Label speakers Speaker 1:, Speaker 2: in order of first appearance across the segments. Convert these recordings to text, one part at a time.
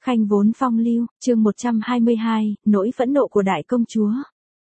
Speaker 1: Khanh vốn phong lưu, chương 122, nỗi phẫn nộ của đại công chúa.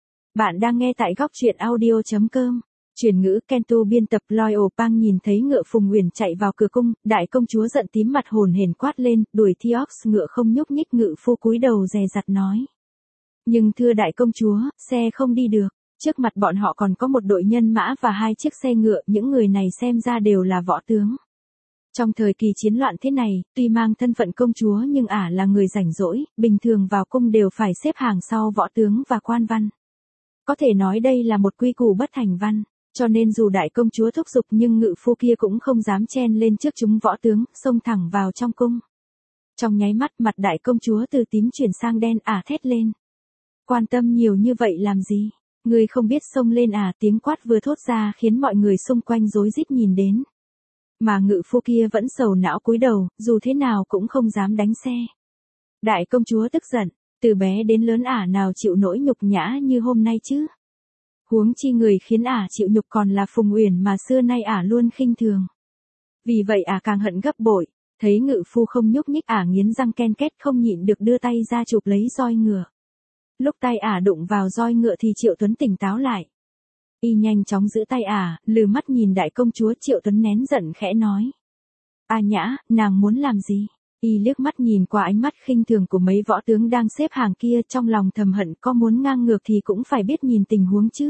Speaker 1: Bạn đang nghe tại góc truyện audio.com. Chuyển ngữ Kentu biên tập Loyal Pang nhìn thấy ngựa Phùng Uyển chạy vào cửa cung, đại công chúa giận tím mặt hồn hển quát lên, đuổi Thiox ngựa không nhúc nhích, ngự phu cúi đầu dè dặt nói. Nhưng thưa đại công chúa, xe không đi được, trước mặt bọn họ còn có một đội nhân mã và 2 chiếc xe ngựa, những người này xem ra đều là võ tướng. Trong thời kỳ chiến loạn thế này, tuy mang thân phận công chúa nhưng ả là người rảnh rỗi, bình thường vào cung đều phải xếp hàng sau võ tướng và quan văn. Có thể nói đây là một quy củ bất thành văn, cho nên dù đại công chúa thúc giục nhưng ngự phu kia cũng không dám chen lên trước chúng võ tướng, xông thẳng vào trong cung. Trong nháy mắt mặt đại công chúa từ tím chuyển sang đen, ả thét lên. Quan tâm nhiều như vậy làm gì? Ngươi không biết xông lên à? Tiếng quát vừa thốt ra khiến mọi người xung quanh rối rít nhìn đến. Mà ngự phu kia vẫn sầu não cúi đầu, dù thế nào cũng không dám đánh xe. Đại công chúa tức giận, từ bé đến lớn ả nào chịu nỗi nhục nhã như hôm nay chứ. Huống chi người khiến ả chịu nhục còn là Phùng Uyển mà xưa nay ả luôn khinh thường. Vì vậy ả càng hận gấp bội, thấy ngự phu không nhúc nhích ả nghiến răng ken két không nhịn được đưa tay ra chụp lấy roi ngựa. Lúc tay ả đụng vào roi ngựa thì Triệu Tuấn tỉnh táo lại. Y nhanh chóng giữ tay ả, lừ mắt nhìn đại công chúa. Triệu Tuấn nén giận khẽ nói. A Nhã, nàng muốn làm gì? Y liếc mắt nhìn qua ánh mắt khinh thường của mấy võ tướng đang xếp hàng kia, trong lòng thầm hận, có muốn ngang ngược thì cũng phải biết nhìn tình huống chứ.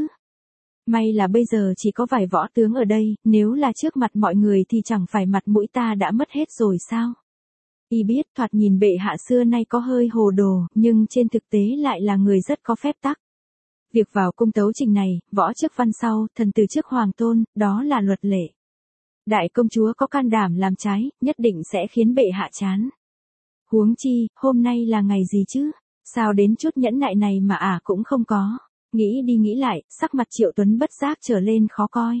Speaker 1: May là bây giờ chỉ có vài võ tướng ở đây, nếu là trước mặt mọi người thì chẳng phải mặt mũi ta đã mất hết rồi sao? Y biết thoạt nhìn bệ hạ xưa nay có hơi hồ đồ, nhưng trên thực tế lại là người rất có phép tắc. Việc vào cung tấu trình này, võ trước văn sau, thần từ trước hoàng tôn, đó là luật lệ. Đại công chúa có can đảm làm trái, nhất định sẽ khiến bệ hạ chán. Huống chi, hôm nay là ngày gì chứ? Sao đến chút nhẫn nại này mà ả cũng không có? Nghĩ đi nghĩ lại, sắc mặt Triệu Tuấn bất giác trở lên khó coi.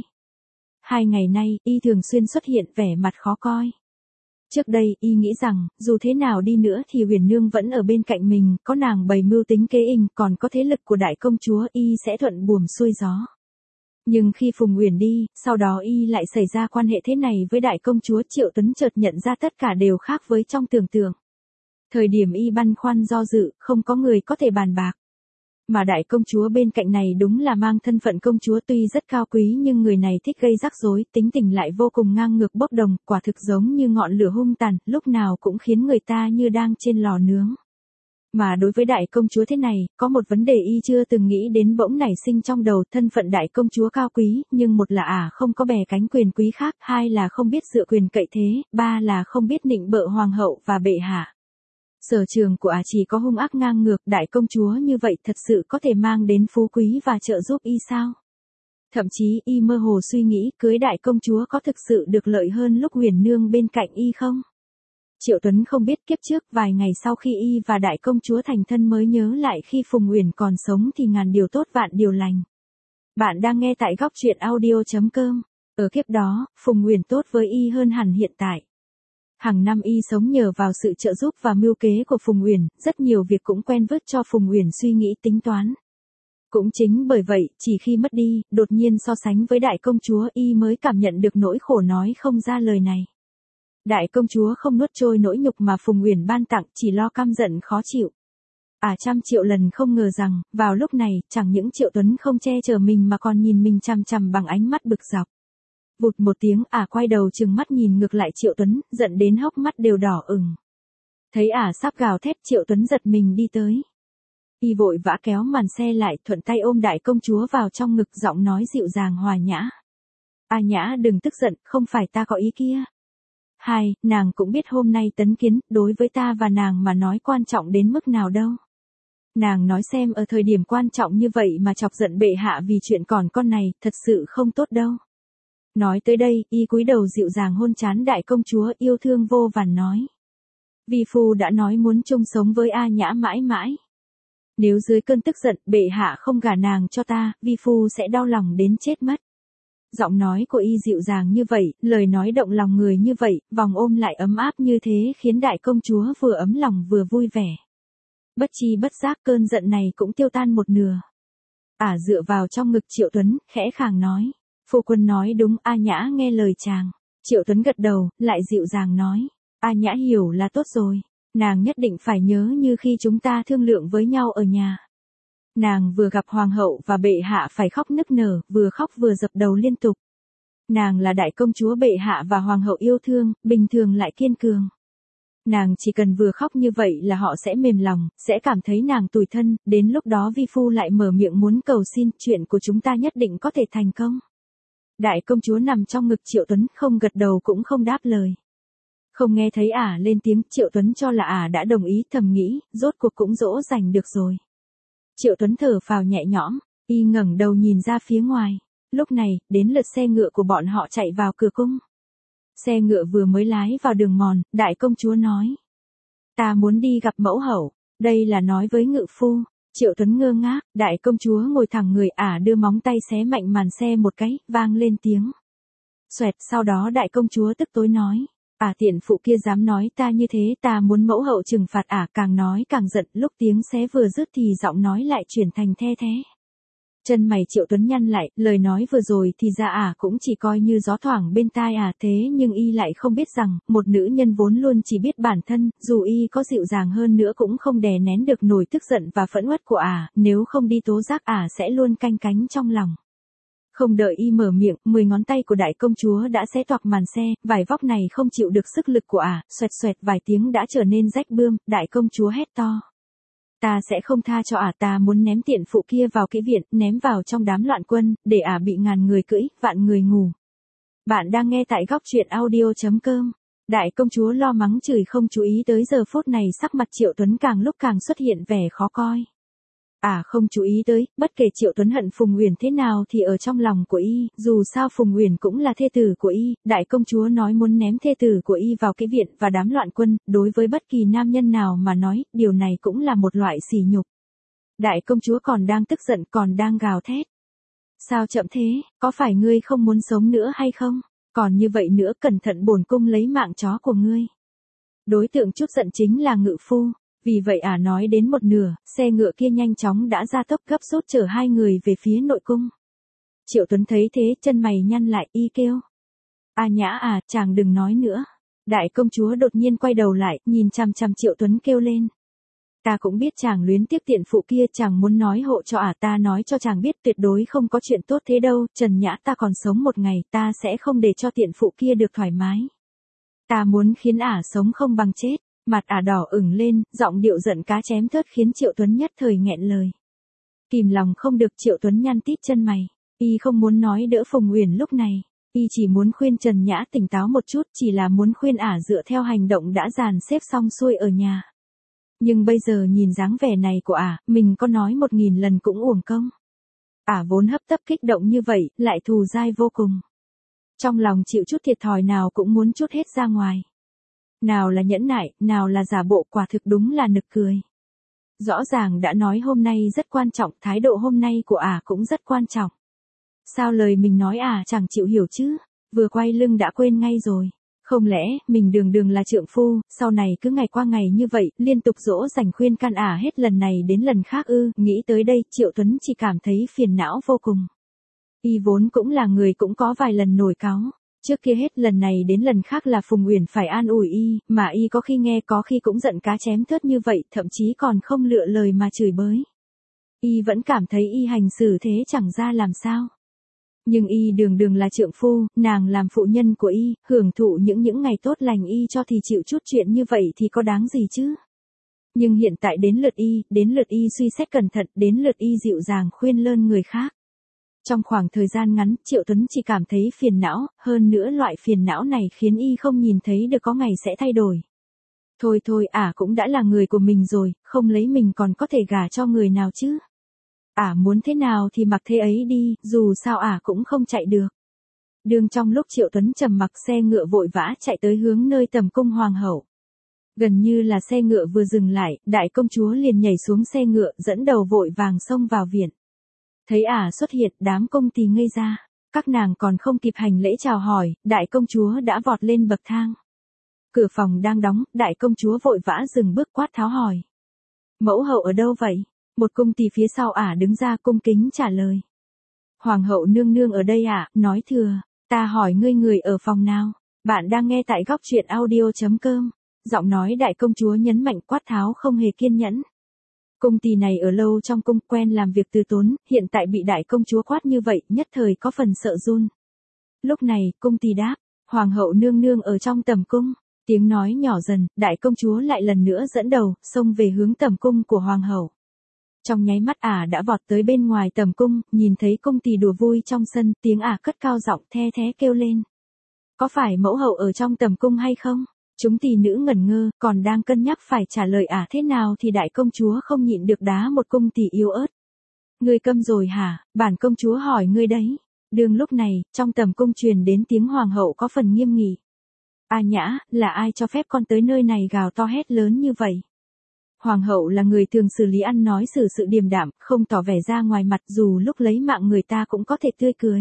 Speaker 1: 2 ngày nay, y thường xuyên xuất hiện vẻ mặt khó coi. Trước đây, y nghĩ rằng, dù thế nào đi nữa thì Huyền Nương vẫn ở bên cạnh mình, có nàng bày mưu tính kế inh, còn có thế lực của đại công chúa, y sẽ thuận buồm xuôi gió. Nhưng khi Phùng Uyển đi, sau đó y lại xảy ra quan hệ thế này với đại công chúa, Triệu Tuấn chợt nhận ra tất cả đều khác với trong tưởng tượng. Thời điểm y băn khoăn do dự, không có người có thể bàn bạc. Mà đại công chúa bên cạnh này đúng là mang thân phận công chúa, tuy rất cao quý nhưng người này thích gây rắc rối, tính tình lại vô cùng ngang ngược bốc đồng, quả thực giống như ngọn lửa hung tàn, lúc nào cũng khiến người ta như đang trên lò nướng. Mà đối với đại công chúa thế này, có một vấn đề y chưa từng nghĩ đến bỗng nảy sinh trong đầu, thân phận đại công chúa cao quý, nhưng một là ả không có bè cánh quyền quý khác, 2 là không biết dựa quyền cậy thế, 3 là không biết nịnh bợ hoàng hậu và bệ hạ. Sở trường của ả chỉ có hung ác ngang ngược, đại công chúa như vậy thật sự có thể mang đến phú quý và trợ giúp y sao? Thậm chí y mơ hồ suy nghĩ cưới đại công chúa có thực sự được lợi hơn lúc Huyền Nương bên cạnh y không? Triệu Tuấn không biết kiếp trước vài ngày sau khi y và đại công chúa thành thân mới nhớ lại khi Phùng Uyển còn sống thì ngàn điều tốt vạn điều lành. Bạn đang nghe tại góc truyện audio.com. Ở kiếp đó, Phùng Uyển tốt với y hơn hẳn hiện tại. Hàng năm y sống nhờ vào sự trợ giúp và mưu kế của Phùng Uyển, rất nhiều việc cũng quen vớt cho Phùng Uyển suy nghĩ tính toán. Cũng chính bởi vậy, chỉ khi mất đi, đột nhiên so sánh với đại công chúa y mới cảm nhận được nỗi khổ nói không ra lời này. Đại công chúa không nuốt trôi nỗi nhục mà Phùng Uyển ban tặng, chỉ lo căm giận khó chịu. Trăm triệu lần không ngờ rằng, vào lúc này, chẳng những Triệu Tuấn không che chở mình mà còn nhìn mình chằm chằm bằng ánh mắt bực dọc. Vụt một tiếng, quay đầu trừng mắt nhìn ngược lại Triệu Tuấn, giận đến hốc mắt đều đỏ ửng. Thấy sắp gào thét, Triệu Tuấn giật mình đi tới. Y vội vã kéo màn xe lại, thuận tay ôm đại công chúa vào trong ngực, giọng nói dịu dàng hòa nhã. A Nhã đừng tức giận, không phải ta có ý kia. Nàng cũng biết hôm nay tấn kiến, đối với ta và nàng mà nói quan trọng đến mức nào đâu. Nàng nói xem ở thời điểm quan trọng như vậy mà chọc giận bệ hạ vì chuyện còn con này, thật sự không tốt đâu. Nói tới đây, y cúi đầu dịu dàng hôn trán đại công chúa, yêu thương vô vàn nói. Vi phu đã nói muốn chung sống với A Nhã mãi mãi. Nếu dưới cơn tức giận, bệ hạ không gả nàng cho ta, vi phu sẽ đau lòng đến chết mất. Giọng nói của y dịu dàng như vậy, lời nói động lòng người như vậy, vòng ôm lại ấm áp như thế khiến đại công chúa vừa ấm lòng vừa vui vẻ. Bất chi bất giác cơn giận này cũng tiêu tan một nửa. Dựa vào trong ngực Triệu Tuấn, khẽ khàng nói. Phu quân nói đúng, A Nhã nghe lời chàng. Triệu Tuấn gật đầu, lại dịu dàng nói. A Nhã hiểu là tốt rồi. Nàng nhất định phải nhớ như khi chúng ta thương lượng với nhau ở nhà. Nàng vừa gặp hoàng hậu và bệ hạ phải khóc nức nở, vừa khóc vừa dập đầu liên tục. Nàng là đại công chúa bệ hạ và hoàng hậu yêu thương, bình thường lại kiên cường. Nàng chỉ cần vừa khóc như vậy là họ sẽ mềm lòng, sẽ cảm thấy nàng tủi thân, đến lúc đó vi phu lại mở miệng muốn cầu xin, chuyện của chúng ta nhất định có thể thành công. Đại công chúa nằm trong ngực Triệu Tuấn, không gật đầu cũng không đáp lời. Không nghe thấy ả lên tiếng, Triệu Tuấn cho là ả đã đồng ý, thầm nghĩ, rốt cuộc cũng dỗ dành được rồi. Triệu Tuấn thở phào nhẹ nhõm, y ngẩng đầu nhìn ra phía ngoài. Lúc này, đến lượt xe ngựa của bọn họ chạy vào cửa cung. Xe ngựa vừa mới lái vào đường mòn, đại công chúa nói. Ta muốn đi gặp mẫu hậu, đây là nói với ngự phu. Triệu Tuấn ngơ ngác, đại công chúa ngồi thẳng người, ả đưa móng tay xé mạnh màn xe một cái, vang lên tiếng. Xoẹt, sau đó đại công chúa tức tối nói. Tiện phụ kia dám nói ta như thế, ta muốn mẫu hậu trừng phạt. Càng nói càng giận, lúc tiếng xé vừa dứt thì giọng nói lại chuyển thành the thế. Chân mày Triệu Tuấn nhăn lại, lời nói vừa rồi thì ra cũng chỉ coi như gió thoảng bên tai thế nhưng y lại không biết rằng, một nữ nhân vốn luôn chỉ biết bản thân, dù y có dịu dàng hơn nữa cũng không đè nén được nổi tức giận và phẫn uất của nếu không đi tố giác sẽ luôn canh cánh trong lòng. Không đợi y mở miệng, 10 ngón tay của đại công chúa đã xé toạc màn xe, vải vóc này không chịu được sức lực của xoẹt xoẹt vài tiếng đã trở nên rách bươm, đại công chúa hét to. Ta sẽ không tha cho ta muốn ném tiện phụ kia vào kỹ viện, ném vào trong đám loạn quân, để bị ngàn người cưỡi, vạn người ngủ. Bạn đang nghe tại góc truyện audio.com. Đại công chúa lo mắng chửi không chú ý tới giờ phút này sắc mặt Triệu Tuấn càng lúc càng xuất hiện vẻ khó coi. Không chú ý tới, bất kể Triệu Tuấn hận Phùng Uyển thế nào thì ở trong lòng của y, dù sao Phùng Uyển cũng là thê tử của y, đại công chúa nói muốn ném thê tử của y vào kỹ viện và đám loạn quân, đối với bất kỳ nam nhân nào mà nói, điều này cũng là một loại sỉ nhục. Đại công chúa còn đang tức giận, còn đang gào thét. Sao chậm thế, có phải ngươi không muốn sống nữa hay không? Còn như vậy nữa, cẩn thận bổn cung lấy mạng chó của ngươi. Đối tượng chút giận chính là ngự phu. Vì vậy nói đến một nửa, xe ngựa kia nhanh chóng đã ra tốc gấp rút chở hai người về phía nội cung. Triệu Tuấn thấy thế, chân mày nhăn lại, y kêu. Nhã chàng đừng nói nữa. Đại công chúa đột nhiên quay đầu lại, nhìn chằm chằm Triệu Tuấn kêu lên. Ta cũng biết chàng luyến tiếc tiện phụ kia, chàng muốn nói hộ cho ta nói cho chàng biết tuyệt đối không có chuyện tốt thế đâu, Trần Nhã ta còn sống một ngày, ta sẽ không để cho tiện phụ kia được thoải mái. Ta muốn khiến sống không bằng chết. Mặt đỏ ửng lên, giọng điệu giận cá chém thớt khiến Triệu Tuấn nhất thời nghẹn lời. Kìm lòng không được, Triệu Tuấn nhăn tít chân mày. Y không muốn nói đỡ Phùng Uyển lúc này. Y chỉ muốn khuyên Trần Nhã tỉnh táo một chút, chỉ là muốn khuyên dựa theo hành động đã dàn xếp xong xuôi ở nhà. Nhưng bây giờ nhìn dáng vẻ này của mình có nói 1000 lần cũng uổng công. Vốn hấp tấp kích động như vậy, lại thù dai vô cùng. Trong lòng chịu chút thiệt thòi nào cũng muốn trút hết ra ngoài. Nào là nhẫn nại, nào là giả bộ, quả thực đúng là nực cười. Rõ ràng đã nói hôm nay rất quan trọng, thái độ hôm nay của cũng rất quan trọng. Sao lời mình nói chẳng chịu hiểu chứ, vừa quay lưng đã quên ngay rồi. Không lẽ, mình đường là trượng phu, sau này cứ ngày qua ngày như vậy, liên tục dỗ dành khuyên can hết lần này đến lần khác ư, nghĩ tới đây, Triệu Tuấn chỉ cảm thấy phiền não vô cùng. Y vốn cũng là người cũng có vài lần nổi cáu. Trước kia hết lần này đến lần khác là Phùng Uyển phải an ủi y, mà y có khi nghe có khi cũng giận cá chém thớt như vậy, thậm chí còn không lựa lời mà chửi bới. Y vẫn cảm thấy y hành xử thế chẳng ra làm sao. Nhưng y đường là trượng phu, nàng làm phụ nhân của y, hưởng thụ những ngày tốt lành y cho thì chịu chút chuyện như vậy thì có đáng gì chứ. Nhưng hiện tại đến lượt y suy xét cẩn thận, đến lượt y dịu dàng khuyên lơn người khác. Trong khoảng thời gian ngắn, Triệu Tuấn chỉ cảm thấy phiền não, hơn nữa loại phiền não này khiến y không nhìn thấy được có ngày sẽ thay đổi. Thôi cũng đã là người của mình rồi, không lấy mình còn có thể gả cho người nào chứ. Muốn thế nào thì mặc thế ấy đi, dù sao cũng không chạy được. Đường trong lúc Triệu Tuấn trầm mặc, xe ngựa vội vã chạy tới hướng nơi tầm cung hoàng hậu. Gần như là xe ngựa vừa dừng lại, đại công chúa liền nhảy xuống xe ngựa, dẫn đầu vội vàng xông vào viện. Thấy xuất hiện, đám cung tỳ ngây ra. Các nàng còn không kịp hành lễ chào hỏi, đại công chúa đã vọt lên bậc thang. Cửa phòng đang đóng, đại công chúa vội vã dừng bước quát tháo hỏi. Mẫu hậu ở đâu vậy? Một cung tỳ phía sau đứng ra cung kính trả lời. Hoàng hậu nương nương ở đây nói thừa. Ta hỏi ngươi người ở phòng nào? Bạn đang nghe tại góc truyện audio.com. Giọng nói đại công chúa nhấn mạnh quát tháo không hề kiên nhẫn. Cung tỳ này ở lâu trong cung quen làm việc từ tốn, hiện tại bị đại công chúa quát như vậy, nhất thời có phần sợ run. Lúc này, cung tỳ đáp, hoàng hậu nương nương ở trong tầm cung. Tiếng nói nhỏ dần, đại công chúa lại lần nữa dẫn đầu, xông về hướng tầm cung của hoàng hậu. Trong nháy mắt đã vọt tới bên ngoài tầm cung, nhìn thấy cung tỳ đùa vui trong sân, tiếng cất cao giọng the thé kêu lên. Có phải mẫu hậu ở trong tầm cung hay không? Chúng tỳ nữ ngẩn ngơ, còn đang cân nhắc phải trả lời thế nào thì đại công chúa không nhịn được đá một cung tỳ yếu ớt. Ngươi câm rồi hả, bản công chúa hỏi ngươi đấy. Đường lúc này, trong tầm cung truyền đến tiếng hoàng hậu có phần nghiêm nghị. A Nhã, là ai cho phép con tới nơi này gào to hét lớn như vậy? Hoàng hậu là người thường xử lý ăn nói xử sự điềm đạm, không tỏ vẻ ra ngoài mặt dù lúc lấy mạng người ta cũng có thể tươi cười.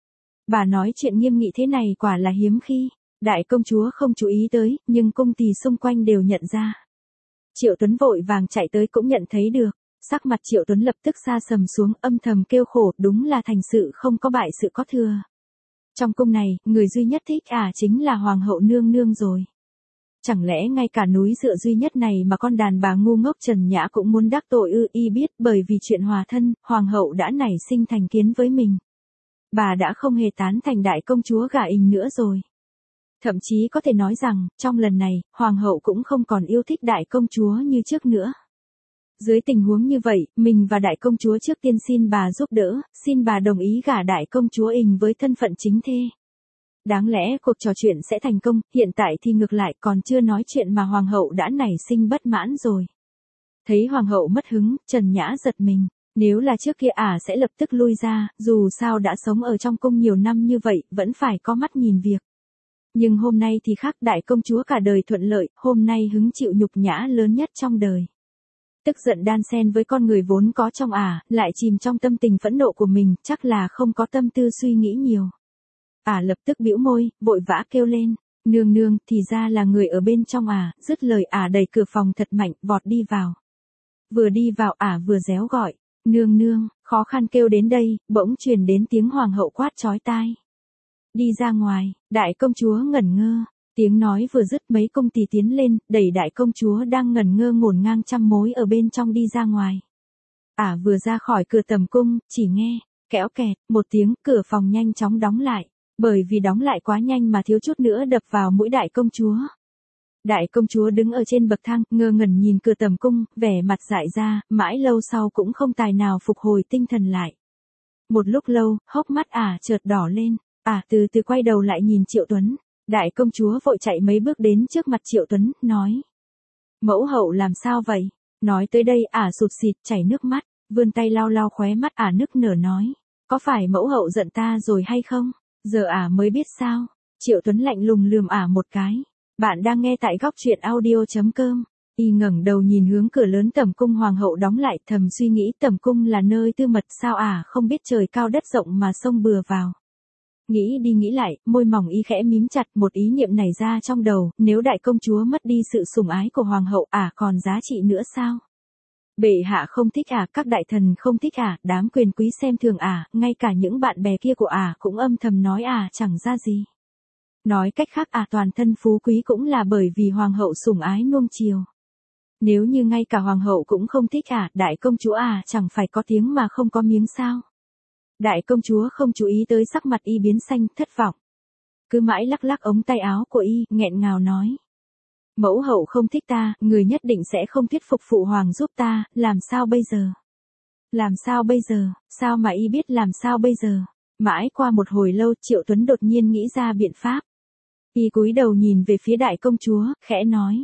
Speaker 1: Bà nói chuyện nghiêm nghị thế này quả là hiếm khi. Đại công chúa không chú ý tới, nhưng cung tỳ xung quanh đều nhận ra. Triệu Tuấn vội vàng chạy tới cũng nhận thấy được. Sắc mặt Triệu Tuấn lập tức sa sầm xuống, âm thầm kêu khổ, đúng là thành sự không có bại sự có thừa. Trong cung này, người duy nhất thích chính là hoàng hậu nương nương rồi. Chẳng lẽ ngay cả núi dựa duy nhất này mà con đàn bà ngu ngốc Trần Nhã cũng muốn đắc tội ư? Y biết bởi vì chuyện hòa thân, hoàng hậu đã nảy sinh thành kiến với mình. Bà đã không hề tán thành đại công chúa gả ình nữa rồi. Thậm chí có thể nói rằng, trong lần này, hoàng hậu cũng không còn yêu thích đại công chúa như trước nữa. Dưới tình huống như vậy, mình và đại công chúa trước tiên xin bà giúp đỡ, xin bà đồng ý gả đại công chúa ình với thân phận chính thê. Đáng lẽ cuộc trò chuyện sẽ thành công, hiện tại thì ngược lại còn chưa nói chuyện mà hoàng hậu đã nảy sinh bất mãn rồi. Thấy hoàng hậu mất hứng, Trần Nhã giật mình. Nếu là trước kia sẽ lập tức lui ra, dù sao đã sống ở trong cung nhiều năm như vậy, vẫn phải có mắt nhìn việc. Nhưng hôm nay thì khác, đại công chúa cả đời thuận lợi, hôm nay hứng chịu nhục nhã lớn nhất trong đời. Tức giận đan xen với con người vốn có trong lại chìm trong tâm tình phẫn nộ của mình, chắc là không có tâm tư suy nghĩ nhiều. Lập tức bĩu môi, vội vã kêu lên, nương nương, thì ra là người ở bên trong dứt lời đẩy cửa phòng thật mạnh, vọt đi vào. Vừa đi vào vừa réo gọi, nương nương, khó khăn kêu đến đây, bỗng truyền đến tiếng hoàng hậu quát chói tai. Đi ra ngoài, đại công chúa ngẩn ngơ, tiếng nói vừa dứt mấy cung tỳ tiến lên, đẩy đại công chúa đang ngẩn ngơ ngổn ngang trăm mối ở bên trong đi ra ngoài. Vừa ra khỏi cửa tầm cung, chỉ nghe, kéo kẹt, một tiếng, cửa phòng nhanh chóng đóng lại, bởi vì đóng lại quá nhanh mà thiếu chút nữa đập vào mũi đại công chúa. Đại công chúa đứng ở trên bậc thang, ngơ ngẩn nhìn cửa tầm cung, vẻ mặt dại ra, mãi lâu sau cũng không tài nào phục hồi tinh thần lại. Một lúc lâu, hốc mắt chợt đỏ lên, từ từ quay đầu lại nhìn Triệu Tuấn. Đại công chúa vội chạy mấy bước đến trước mặt Triệu Tuấn, nói. Mẫu hậu làm sao vậy? Nói tới đây sụt sịt chảy nước mắt, vươn tay lau lau khóe mắt nức nở nói. Có phải mẫu hậu giận ta rồi hay không? Giờ mới biết sao? Triệu Tuấn lạnh lùng lườm một cái. Bạn đang nghe tại góc truyện audio.com. Y ngẩng đầu nhìn hướng cửa lớn tầm cung hoàng hậu đóng lại, thầm suy nghĩ tầm cung là nơi tư mật sao không biết trời cao đất rộng mà xông bừa vào. Nghĩ đi nghĩ lại, môi mỏng y khẽ mím chặt, một ý niệm nảy ra trong đầu, nếu đại công chúa mất đi sự sủng ái của hoàng hậu còn giá trị nữa sao? Bệ hạ không thích các đại thần không thích đám quyền quý xem thường ngay cả những bạn bè kia của cũng âm thầm nói chẳng ra gì. Nói cách khác toàn thân phú quý cũng là bởi vì hoàng hậu sủng ái nuông chiều. Nếu như ngay cả hoàng hậu cũng không thích đại công chúa chẳng phải có tiếng mà không có miếng sao? Đại công chúa không chú ý tới sắc mặt y biến xanh, thất vọng. Cứ mãi lắc lắc ống tay áo của y, nghẹn ngào nói. Mẫu hậu không thích ta, người nhất định sẽ không thuyết phục phụ hoàng giúp ta, làm sao bây giờ? Làm sao bây giờ, sao mà y biết làm sao bây giờ? Mãi qua một hồi lâu, Triệu Tuấn đột nhiên nghĩ ra biện pháp. Y cúi đầu nhìn về phía đại công chúa, khẽ nói.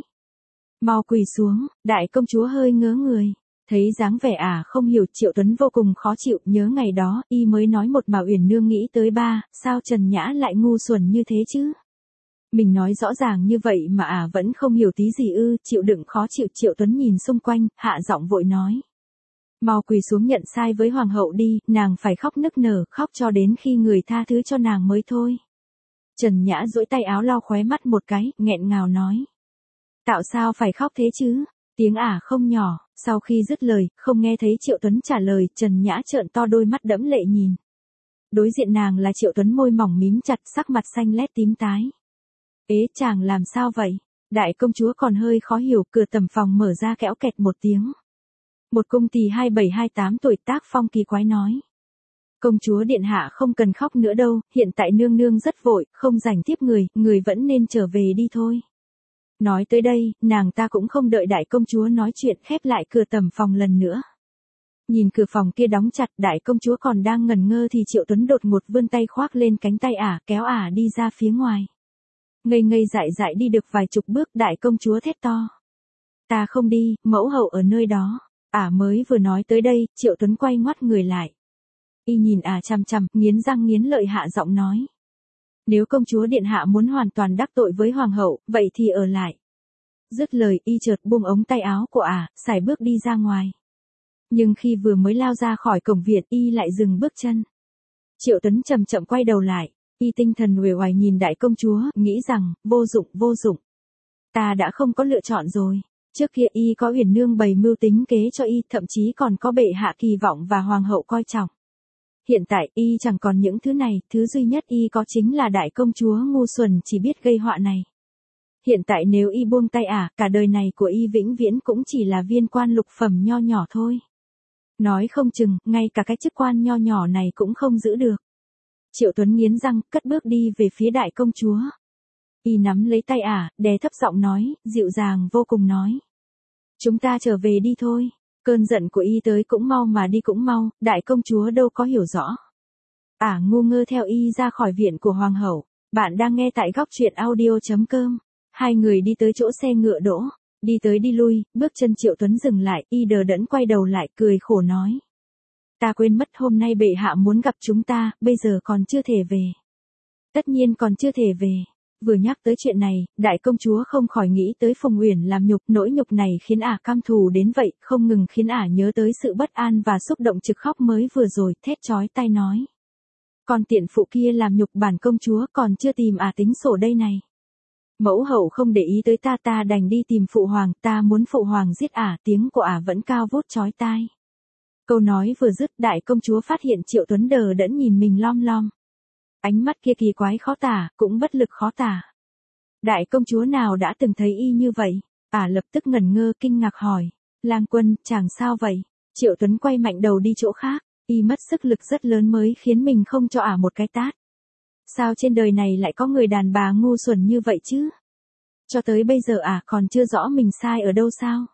Speaker 1: Mau quỳ xuống, đại công chúa hơi ngớ người. Thấy dáng vẻ không hiểu, Triệu Tuấn vô cùng khó chịu, nhớ ngày đó, y mới nói một mà Uyển Nương nghĩ tới sao Trần Nhã lại ngu xuẩn như thế chứ? Mình nói rõ ràng như vậy mà vẫn không hiểu tí gì ư? Chịu đựng khó chịu, Triệu Tuấn nhìn xung quanh, hạ giọng vội nói. Mau quỳ xuống nhận sai với hoàng hậu đi, nàng phải khóc nức nở, khóc cho đến khi người tha thứ cho nàng mới thôi. Trần Nhã duỗi tay áo lau khóe mắt một cái, nghẹn ngào nói. Tạo sao phải khóc thế chứ? Tiếng không nhỏ, sau khi dứt lời, không nghe thấy Triệu Tuấn trả lời, Trần Nhã trợn to đôi mắt đẫm lệ nhìn. Đối diện nàng là Triệu Tuấn, môi mỏng mím chặt, sắc mặt xanh lét tím tái. Ế, chàng làm sao vậy? Đại công chúa còn hơi khó hiểu, cửa tầm phòng mở ra kẽo kẹt một tiếng. Một cung tỳ 27-28 tuổi tác phong kỳ quái nói. Công chúa điện hạ không cần khóc nữa đâu, hiện tại nương nương rất vội, không rảnh tiếp người vẫn nên trở về đi thôi. Nói tới đây, nàng ta cũng không đợi đại công chúa nói chuyện, khép lại cửa tầm phòng lần nữa. Nhìn cửa phòng kia đóng chặt, đại công chúa còn đang ngẩn ngơ thì Triệu Tuấn đột ngột vươn tay khoác lên cánh tay ả, kéo ả đi ra phía ngoài. Ngây ngây dại dại đi được vài chục bước, đại công chúa thét to. Ta không đi, mẫu hậu ở nơi đó. Ả mới vừa nói tới đây, Triệu Tuấn quay ngoắt người lại. Y nhìn ả chằm chằm, nghiến răng nghiến lợi hạ giọng nói. Nếu công chúa điện hạ muốn hoàn toàn đắc tội với hoàng hậu, vậy thì ở lại. Dứt lời, y chợt buông ống tay áo của ả, sải bước đi ra ngoài. Nhưng khi vừa mới lao ra khỏi cổng viện, y lại dừng bước chân. Triệu Tuấn chậm chậm quay đầu lại, y tinh thần uể oải nhìn đại công chúa, nghĩ rằng, vô dụng. Ta đã không có lựa chọn rồi. Trước kia y có Uyển nương bày mưu tính kế cho y, thậm chí còn có bệ hạ kỳ vọng và hoàng hậu coi trọng. Hiện tại y chẳng còn những thứ này, thứ duy nhất y có chính là đại công chúa ngu xuẩn chỉ biết gây họa này. Hiện tại nếu y buông tay cả đời này của y vĩnh viễn cũng chỉ là viên quan lục phẩm nho nhỏ thôi. Nói không chừng, ngay cả cái chức quan nho nhỏ này cũng không giữ được. Triệu Tuấn nghiến răng, cất bước đi về phía đại công chúa. Y nắm lấy tay đè thấp giọng nói, dịu dàng vô cùng nói. Chúng ta trở về đi thôi. Cơn giận của y tới cũng mau mà đi cũng mau, đại công chúa đâu có hiểu rõ. Ngu ngơ theo y ra khỏi viện của hoàng hậu. Bạn đang nghe tại góc truyện audio.com. Hai người đi tới chỗ xe ngựa đỗ. Đi tới đi lui, bước chân Triệu Tuấn dừng lại, y đờ đẫn quay đầu lại, cười khổ nói. Ta quên mất hôm nay bệ hạ muốn gặp chúng ta, bây giờ còn chưa thể về. Tất nhiên còn chưa thể về. Vừa nhắc tới chuyện này, đại công chúa không khỏi nghĩ tới Phùng Uyển làm nhục, nỗi nhục này khiến ả cam thù đến vậy, không ngừng khiến ả nhớ tới sự bất an và xúc động trực khóc mới vừa rồi, thét chói tai nói. Còn tiện phụ kia làm nhục bản công chúa còn chưa tìm tính sổ đây này. Mẫu hậu không để ý tới ta đành đi tìm phụ hoàng, ta muốn phụ hoàng giết tiếng của vẫn cao vút chói tai. Câu nói vừa dứt, đại công chúa phát hiện Triệu Tuấn đờ đẫn nhìn mình lom lom. Ánh mắt kia kỳ quái khó tả, cũng bất lực khó tả. Đại công chúa nào đã từng thấy y như vậy? Lập tức ngẩn ngơ kinh ngạc hỏi. Lang quân, chàng sao vậy? Triệu Tuấn quay mạnh đầu đi chỗ khác, y mất sức lực rất lớn mới khiến mình không cho một cái tát. Sao trên đời này lại có người đàn bà ngu xuẩn như vậy chứ? Cho tới bây giờ còn chưa rõ mình sai ở đâu sao?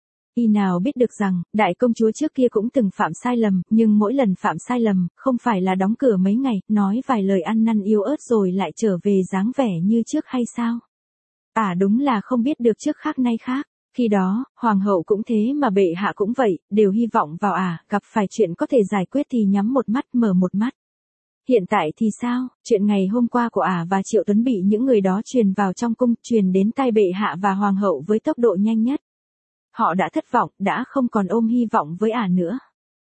Speaker 1: Y nào biết được rằng, đại công chúa trước kia cũng từng phạm sai lầm, nhưng mỗi lần phạm sai lầm, không phải là đóng cửa mấy ngày, nói vài lời ăn năn yếu ớt rồi lại trở về dáng vẻ như trước hay sao? Đúng là không biết được trước khác nay khác. Khi đó, hoàng hậu cũng thế mà bệ hạ cũng vậy, đều hy vọng vào gặp phải chuyện có thể giải quyết thì nhắm một mắt mở một mắt. Hiện tại thì sao? Chuyện ngày hôm qua của và Triệu Tuấn bị những người đó truyền vào trong cung, truyền đến tai bệ hạ và hoàng hậu với tốc độ nhanh nhất. Họ đã thất vọng, đã không còn ôm hy vọng với nữa.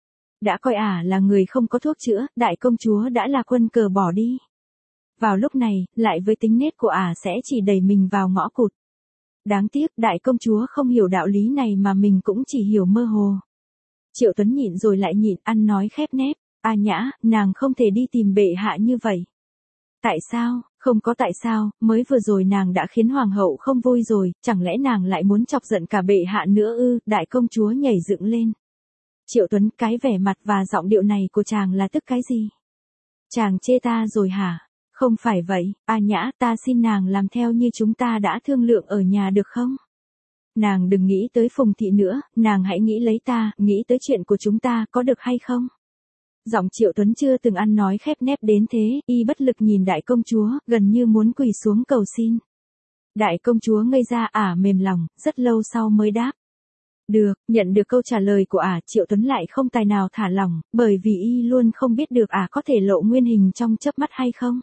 Speaker 1: Đã coi là người không có thuốc chữa, đại công chúa đã là quân cờ bỏ đi. Vào lúc này, lại với tính nết của sẽ chỉ đẩy mình vào ngõ cụt. Đáng tiếc, đại công chúa không hiểu đạo lý này mà mình cũng chỉ hiểu mơ hồ. Triệu Tuấn nhịn rồi lại nhịn, ăn nói khép nép. Nhã, nàng không thể đi tìm bệ hạ như vậy. Tại sao? Không có tại sao, mới vừa rồi nàng đã khiến hoàng hậu không vui rồi, chẳng lẽ nàng lại muốn chọc giận cả bệ hạ nữa ư? Đại công chúa nhảy dựng lên. Triệu Tuấn, cái vẻ mặt và giọng điệu này của chàng là tức cái gì? Chàng chê ta rồi hả? Không phải vậy, Nhã, ta xin nàng làm theo như chúng ta đã thương lượng ở nhà được không? Nàng đừng nghĩ tới Phùng thị nữa, nàng hãy nghĩ lấy ta, nghĩ tới chuyện của chúng ta, có được hay không? Giọng Triệu Tuấn chưa từng ăn nói khép nép đến thế, y bất lực nhìn đại công chúa, gần như muốn quỳ xuống cầu xin. Đại công chúa ngây ra mềm lòng, rất lâu sau mới đáp. Được, nhận được câu trả lời của Triệu Tuấn lại không tài nào thả lỏng, bởi vì y luôn không biết được có thể lộ nguyên hình trong chớp mắt hay không.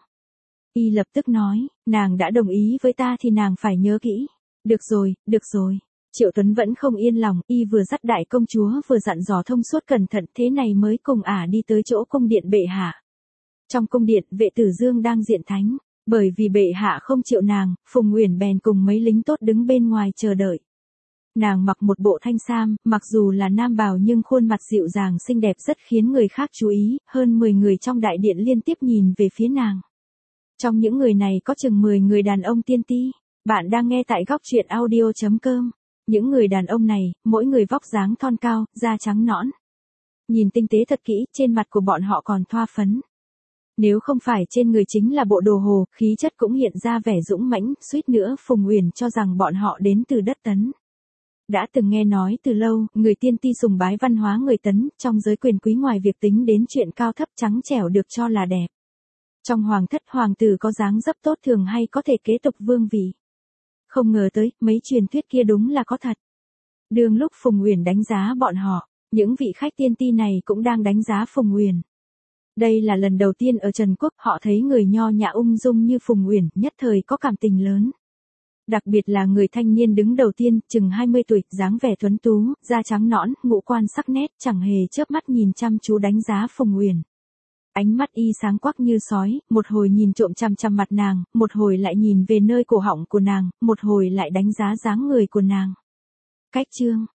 Speaker 1: Y lập tức nói, nàng đã đồng ý với ta thì nàng phải nhớ kỹ. Được rồi. Triệu Tuấn vẫn không yên lòng, y vừa dắt đại công chúa vừa dặn dò thông suốt cẩn thận, thế này mới cùng đi tới chỗ cung điện bệ hạ. Trong cung điện, vệ tử Dương đang diện thánh, bởi vì bệ hạ không chịu nàng, Phùng Uyển bèn cùng mấy lính tốt đứng bên ngoài chờ đợi. Nàng mặc một bộ thanh sam, mặc dù là nam bào nhưng khuôn mặt dịu dàng xinh đẹp rất khiến người khác chú ý, hơn 10 người trong đại điện liên tiếp nhìn về phía nàng. Trong những người này có chừng 10 người đàn ông tiên ti. Bạn đang nghe tại góc truyện audio.com. Những người đàn ông này, mỗi người vóc dáng thon cao, da trắng nõn. Nhìn tinh tế thật kỹ, trên mặt của bọn họ còn thoa phấn. Nếu không phải trên người chính là bộ đồ hồ, khí chất cũng hiện ra vẻ dũng mãnh, suýt nữa Phùng Uyển cho rằng bọn họ đến từ đất Tấn. Đã từng nghe nói từ lâu, người tiên ti sùng bái văn hóa người Tấn, trong giới quyền quý ngoài việc tính đến chuyện cao thấp trắng trẻo được cho là đẹp. Trong hoàng thất hoàng tử có dáng dấp tốt thường hay có thể kế tục vương vị. Không ngờ tới, mấy truyền thuyết kia đúng là có thật. Đương lúc Phùng Uyển đánh giá bọn họ, những vị khách tiên ti này cũng đang đánh giá Phùng Uyển. Đây là lần đầu tiên ở Trần Quốc họ thấy người nho nhã ung dung như Phùng Uyển, nhất thời có cảm tình lớn. Đặc biệt là người thanh niên đứng đầu tiên, chừng 20 tuổi, dáng vẻ tuấn tú, da trắng nõn, ngũ quan sắc nét, chẳng hề chớp mắt nhìn chăm chú đánh giá Phùng Uyển. Ánh mắt y sáng quắc như sói, một hồi nhìn trộm chằm chằm mặt nàng, một hồi lại nhìn về nơi cổ họng của nàng, một hồi lại đánh giá dáng người của nàng. Cách chương